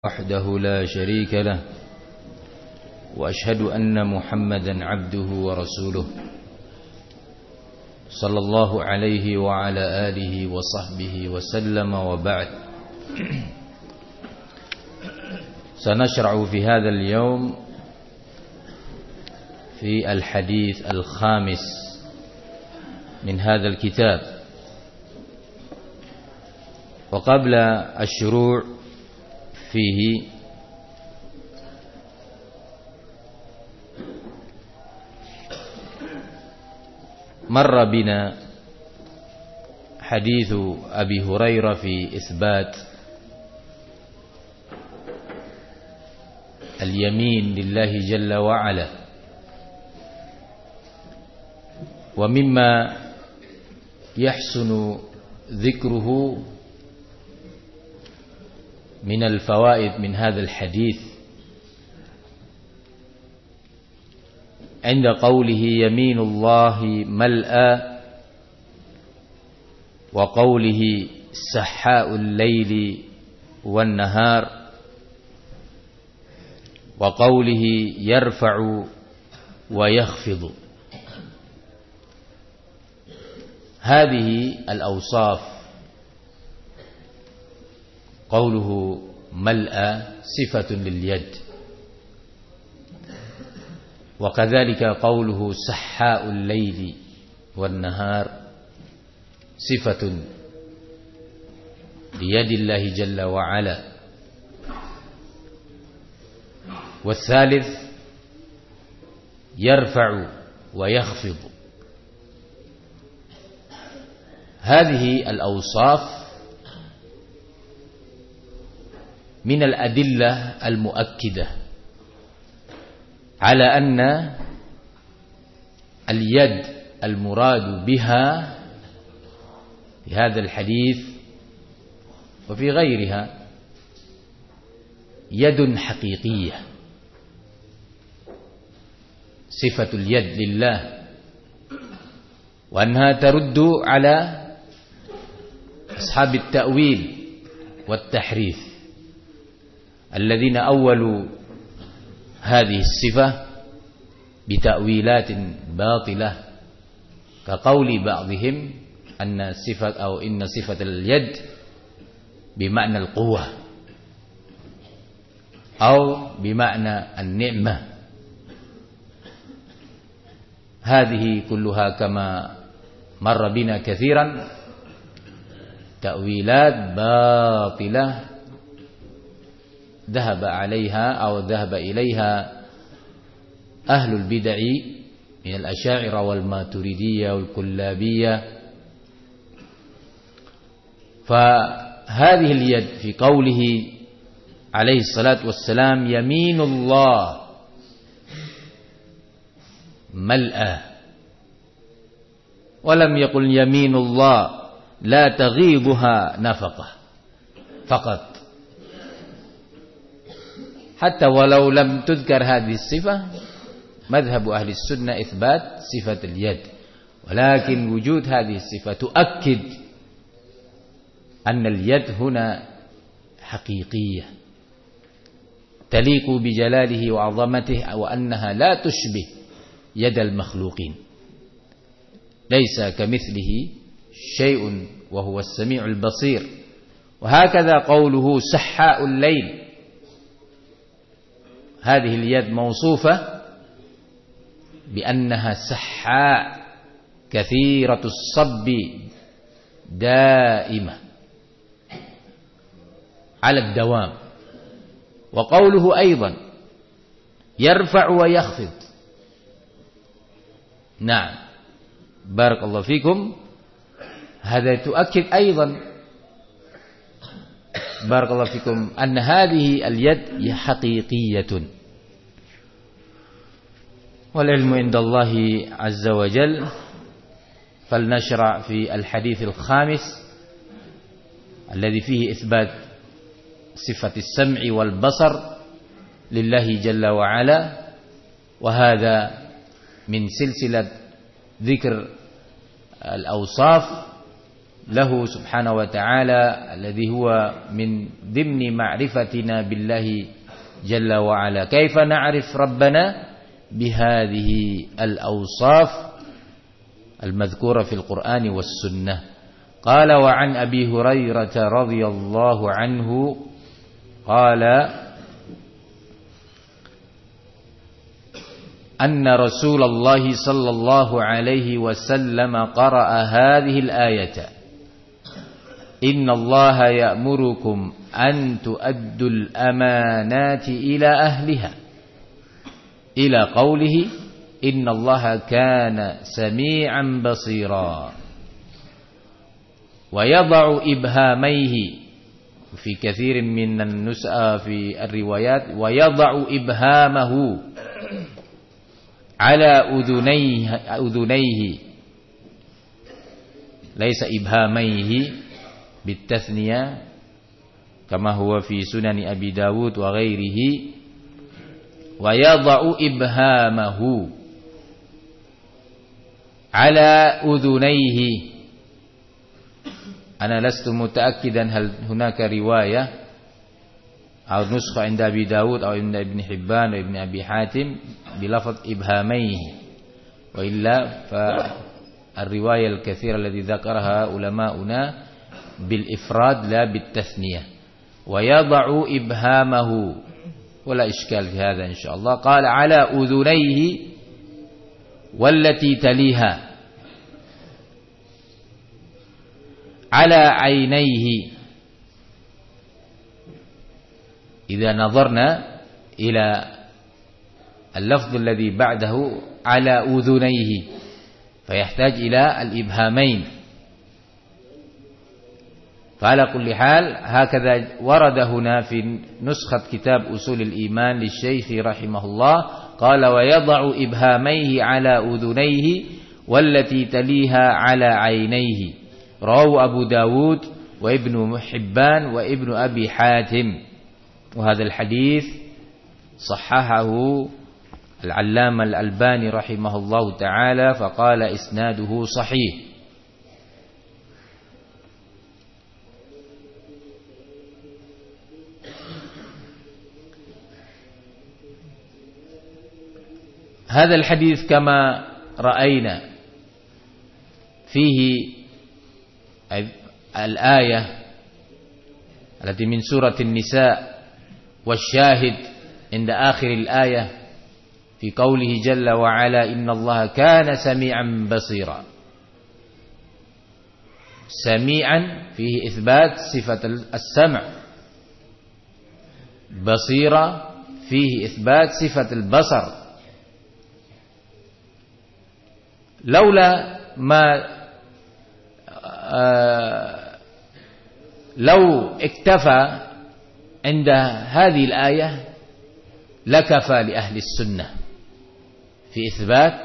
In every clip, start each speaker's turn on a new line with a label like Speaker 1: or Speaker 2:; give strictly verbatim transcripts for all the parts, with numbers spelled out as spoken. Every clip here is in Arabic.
Speaker 1: وحده لا شريك له وأشهد أن محمدا عبده ورسوله صلى الله عليه وعلى آله وصحبه وسلم وبعد. سنشرع في هذا اليوم في الحديث الخامس من هذا الكتاب. وقبل الشروع فيه مر بنا حديث أبي هريرة في إثبات اليمين لله جل وعلا، ومما يحسن ذكره من الفوائد من هذا الحديث عند قوله يمين الله ملأى، وقوله سحاء الليل والنهار، وقوله يرفع ويخفض. هذه الأوصاف، قوله ملأى صفة لليد، وكذلك قوله سحاء الليل والنهار صفة ليد الله جل وعلا. والثالث يرفع ويخفض. هذه الأوصاف من الأدلة المؤكدة على أن اليد المراد بها في هذا الحديث وفي غيرها يد حقيقية، صفة اليد لله، وأنها ترد على أصحاب التأويل والتحريف الذين أولوا هذه الصفة بتأويلات باطلة، كقول بعضهم أن صفة أو إن صفة اليد بمعنى القوة أو بمعنى النعمة. هذه كلها كما مر بنا كثيرا تأويلات باطلة ذهب عليها أو ذهب إليها أهل البدع من الأشاعرة والماتريدية والكلابية. فهذه اليد في قوله عليه الصلاة والسلام يمين الله ملأى، ولم يقل يمين الله لا تغيضها نفقة فقط، حتى ولو لم تذكر هذه الصفة مذهب أهل السنة إثبات صفة اليد، ولكن وجود هذه الصفة تؤكد أن اليد هنا حقيقية تليق بجلاله وعظمته، وأنها لا تشبه يد المخلوقين، ليس كمثله شيء وهو السميع البصير. وهكذا قوله سحاء الليل، هذه اليد موصوفة بأنها سحاء كثيرة الصب دائمة على الدوام. وقوله أيضا يرفع ويخفض، نعم بارك الله فيكم، هذا تؤكد أيضا بارك الله فيكم أن هذه اليد حقيقية. والعلم عند الله عز وجل. فلنشرع في الحديث الخامس الذي فيه إثبات صفة السمع والبصر لله جل وعلا، وهذا من سلسلة ذكر الأوصاف له سبحانه وتعالى الذي هو من ضمن معرفتنا بالله جل وعلا. كيف نعرف ربنا؟ بهذه الأوصاف المذكورة في القرآن والسنة. قال وعن أبي هريرة رضي الله عنه قال أن رسول الله صلى الله عليه وسلم قرأ هذه الآية إن الله يأمركم أن تؤدوا الأمانات إلى أهلها إلى قوله إن الله كان سميعا بصيرا ويضع إبهاميه في كثير من النسخ في الروايات ويضع إبهامه على أذنيه أذنيه ليس إبهاميه بالتثنية كما هو في سنن أبي داود وغيره ويضع إبهامه على أذنيه. أنا لست متأكدا هل هناك رواية أو نسخة عند أبي داود أو عند ابن حبان وابن أبي حاتم بلفظ إبهاميه، وإلا فالرواية الكثيرة التي ذكرها علماؤنا بالإفراد لا بالتثنية. ويضع إبهامه ولا إشكال في هذا إن شاء الله. قال على أذنيه والتي تليها على عينيه. إذا نظرنا إلى اللفظ الذي بعده على أذنيه فيحتاج إلى الإبهامين. فعلى كل حال هكذا ورد هنا في نسخة كتاب أصول الإيمان للشيخ رحمه الله قال ويضع إبهاميه على أذنيه والتي تليها على عينيه. رواه أبو داود وابن حبان وابن أبي حاتم. وهذا الحديث صححه العلامة الألباني رحمه الله تعالى فقال إسناده صحيح. هذا الحديث كما رأينا فيه الآية التي من سورة النساء والشاهد عند آخر الآية في قوله جل وعلا إن الله كان سميعا بصيرا. سميعا فيه إثبات صفة السمع، بصيرا فيه إثبات صفة البصر. لولا ما آه لو اكتفى عند هذه الآية لكفى لأهل السنة في إثبات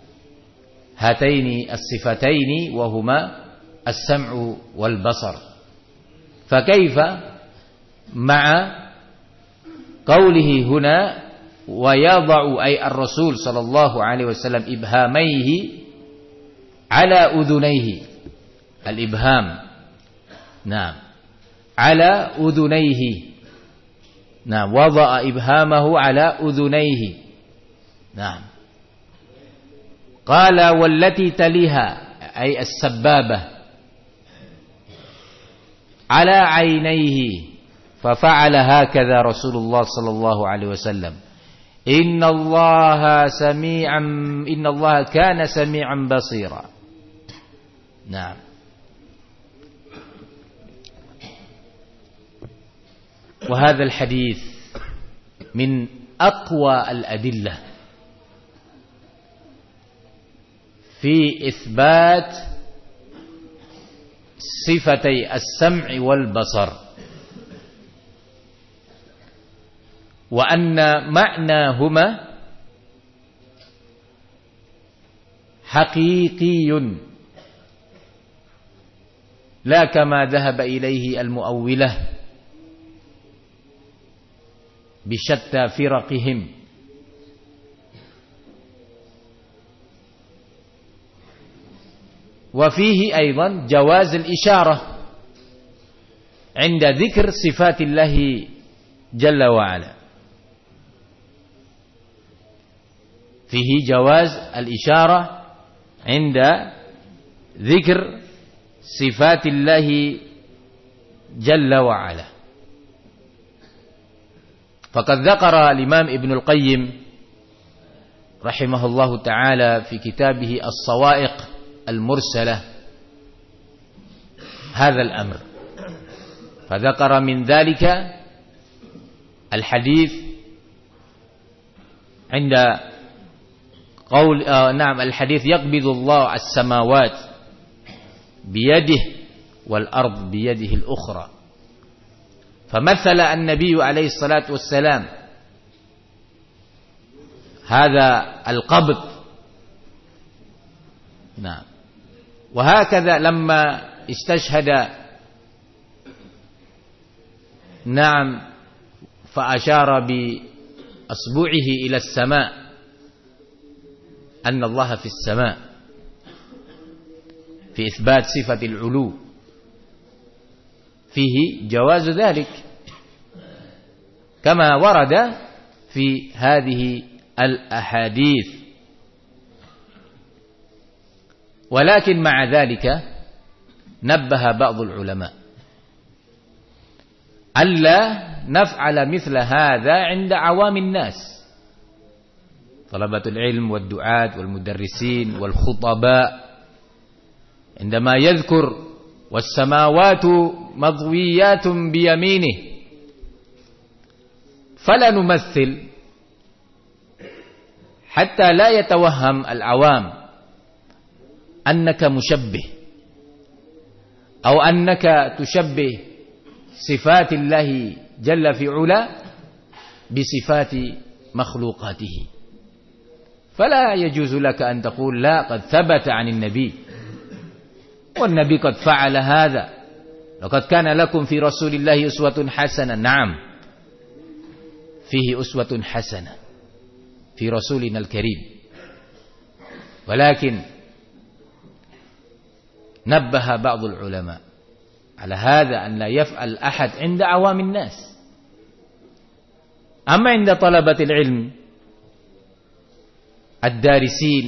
Speaker 1: هاتين الصفتين وهما السمع والبصر. فكيف مع قوله هنا ويضع أي الرسول صلى الله عليه وسلم إبهاميه على أذنيه. الإبهام نعم على أذنيه. نعم وضع إبهامه على أذنيه. نعم قال والتي تليها أي السبابة على عينيه. ففعل هكذا رسول الله صلى الله عليه وسلم إن الله سميعا إن الله كان سميعا بصيرا. نعم وهذا الحديث من أقوى الأدلة في إثبات صفتي السمع والبصر، وأن معناهما حقيقي لا كما ذهب إليه المؤولة بشتى فرقهم. wa fihi aidan jawaz al-isyarah 'inda dzikr sifatillahi jalla wa ala. Fihi jawaz al-isyarah 'inda dzikr sifatillahi jalla wa ala. Faqad dzakara al-Imam Ibnu al-Qayyim rahimahullahu ta'ala fi kitabih As-Sawa'iq al-Mursalah hadha al-amr. Fadzakara min dzalika al-hadits 'inda qaul na'am al-hadits yaqbidu Allah as-samawat biyadihi wal ard biyadihi al-ukhra. فمثل النبي عليه الصلاة والسلام هذا القبض نعم وهكذا لما استشهد نعم فأشار بأصبعه إلى السماء أن الله في السماء في إثبات صفة العلو فيه جواز ذلك كما ورد في هذه الأحاديث. ولكن مع ذلك نبه بعض العلماء ألا نفعل مثل هذا عند عوام الناس طلبة العلم والدعاة والمدرسين والخطباء عندما يذكر والسماوات مضويات بيمينه فلا نمثل حتى لا يتوهم العوام أنك مشبه أو أنك تشبه صفات الله جل في علا بصفات مخلوقاته، فلا يجوز لك أن تقول لا قد ثبت عن النبي والنبي قد فعل هذا، لقد كان لكم في رسول الله أسوة حسنة. نعم فيه أسوة حسنة في رسولنا الكريم، ولكن نبه بعض العلماء على هذا أن لا يفعل أحد عند عوام الناس. أما عند طلبة العلم الدارسين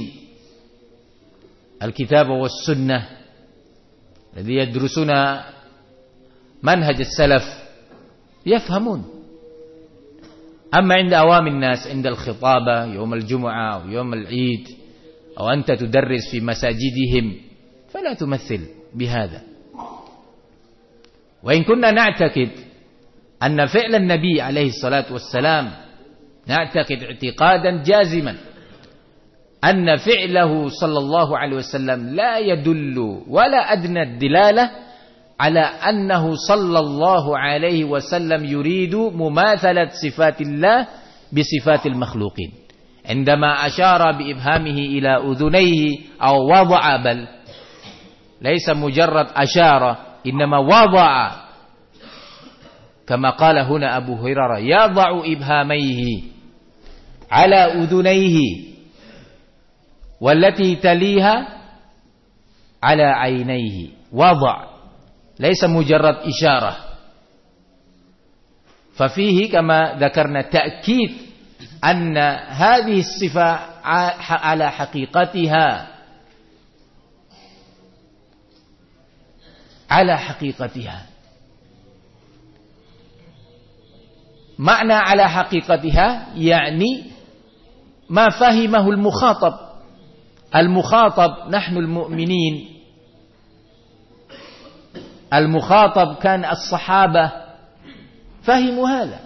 Speaker 1: الكتاب والسنة الذي يدرسون منهج السلف يفهمون. أما عند عوام الناس عند الخطابة يوم الجمعة أو يوم العيد أو أنت تدرس في مساجدهم فلا تمثل بهذا. وإن كنا نعتقد أن فعل النبي عليه الصلاة والسلام نعتقد اعتقادا جازما أن فعله صلى الله عليه وسلم لا يدل ولا أدنى الدلالة على أنه صلى الله عليه وسلم يريد مماثلة صفات الله بصفات المخلوقين. عندما أشار بإبهامه إلى أذنيه أو وضع، بل ليس مجرد أشار إنما وضع، كما قال هنا أبو هريرة يضع إبهاميه على أذنيه والتي تليها على عينيه، وضع ليس مجرد إشارة. ففيه كما ذكرنا تأكيد أن هذه الصفة على حقيقتها على حقيقتها معنى على حقيقتها يعني ما فهمه المخاطب. المخاطب نحن المؤمنين، المخاطب كان الصحابة فهموا هذا.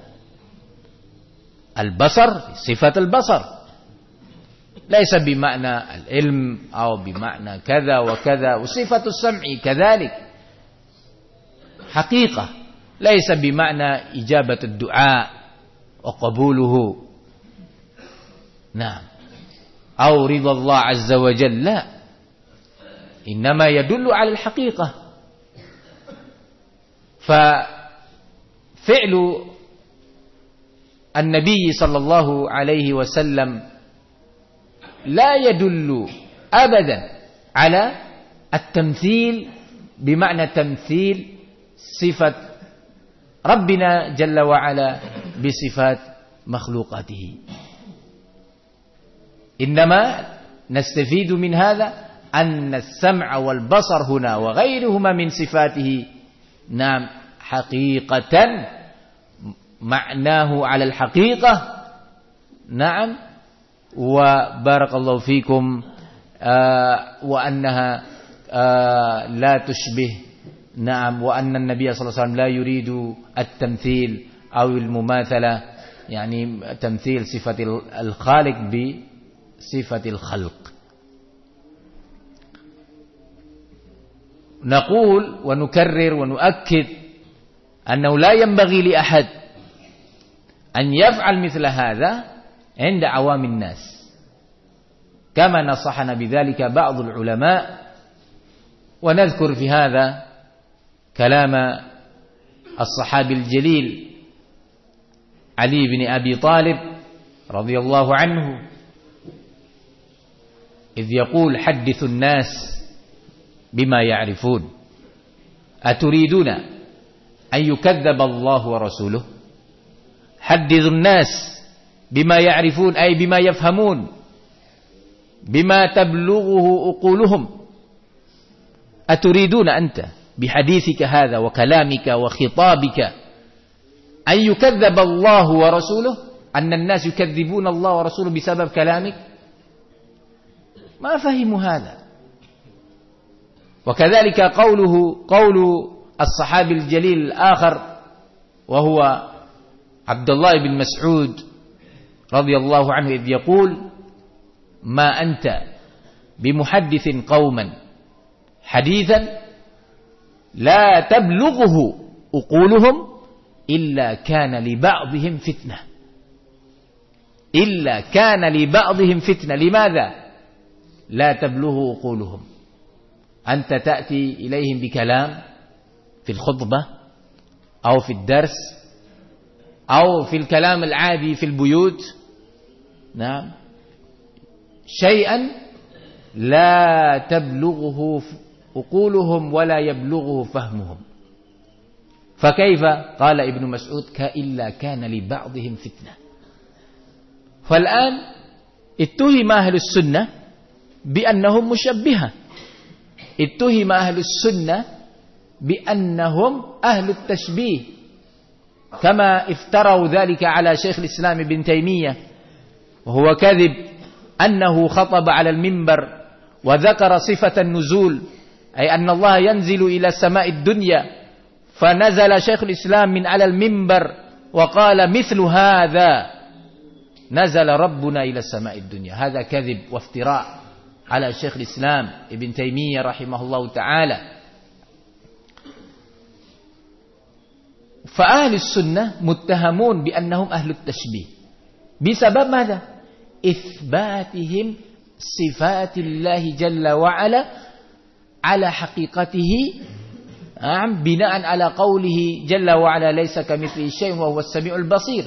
Speaker 1: البصر صفة البصر ليس بمعنى العلم أو بمعنى كذا وكذا، وصفة السمع كذلك حقيقة ليس بمعنى إجابة الدعاء وقبوله، نعم، أو رضا الله عز وجل، لا، إنما يدل على الحقيقة. ففعل النبي صلى الله عليه وسلم لا يدل أبدا على التمثيل بمعنى تمثيل صفة ربنا جل وعلا بصفات مخلوقاته. إنما نستفيد من هذا أن السمع والبصر هنا وغيرهما من صفاته نعم حقيقة معناه على الحقيقة. نعم. وبارك الله فيكم آه وأنها آه لا تشبه. نعم. وأن النبي صلى الله عليه وسلم لا يريد التمثيل أو المماثلة، يعني تمثيل صفة الخالق بصفة الخلق. نقول ونكرر ونؤكد أنه لا ينبغي لأحد أن يفعل مثل هذا عند عوام الناس، كما نصحنا بذلك بعض العلماء. ونذكر في هذا كلام الصحابي الجليل علي بن أبي طالب رضي الله عنه إذ يقول: حدثوا الناس بما يعرفون، أتريدون أن يكذب الله ورسوله؟ حدثوا الناس بما يعرفون أي بما يفهمون، بما تبلغه عقولهم. أتريدون أنت بحديثك هذا وكلامك وخطابك أن يكذب الله ورسوله، أن الناس يكذبون الله ورسوله بسبب كلامك؟ ما فهموا هذا. وكذلك قوله قول الصحابي الجليل الآخر وهو عبد الله بن مسعود رضي الله عنه إذ يقول: ما أنت بمحدث قوما حديثا لا تبلغه عقولهم إلا كان لبعضهم فتنة. إلا كان لبعضهم فتنة. لماذا لا تبلغه عقولهم؟ أنت تأتي إليهم بكلام في الخطبة أو في الدرس أو في الكلام العادي في البيوت، نعم، شيئا لا تبلغه عقولهم ولا يبلغه فهمهم. فكيف؟ قال ابن مسعود: كإلا كان لبعضهم فتنة. فالآن اتهم أهل السنة بأنهم مشبهة، اتهم أهل السنة بأنهم أهل التشبيه، كما افتروا ذلك على شيخ الإسلام ابن تيمية، وهو كذب، أنه خطب على المنبر وذكر صفة النزول، أي أن الله ينزل إلى السماء الدنيا، فنزل شيخ الإسلام من على المنبر وقال: مثل هذا نزل ربنا إلى السماء الدنيا. هذا كذب وافتراء على شيخ الإسلام ابن تيمية رحمه الله تعالى. فأهل السنة متهمون بأنهم أهل التشبيه بسبب ماذا؟ إثباتهم صفات الله جل وعلا على حقيقته، بناء على قوله جل وعلا: ليس كمثله شيء وهو السميع البصير.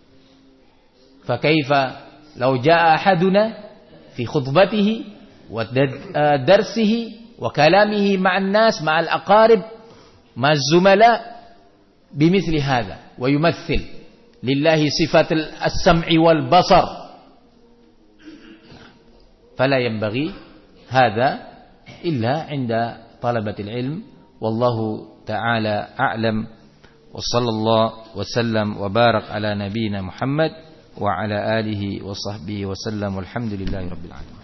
Speaker 1: فكيف لو جاء أحدنا في خطبته ودرسه وكلامه مع الناس، مع الأقارب، مع الزملاء، بمثل هذا ويمثل لله صفة السمع والبصر؟ فلا ينبغي هذا إلا عند طلبة العلم. والله تعالى أعلم، وصلى الله وسلم وبارك على نبينا محمد وعلى آله وصحبه وسلم، والحمد لله رب العالمين.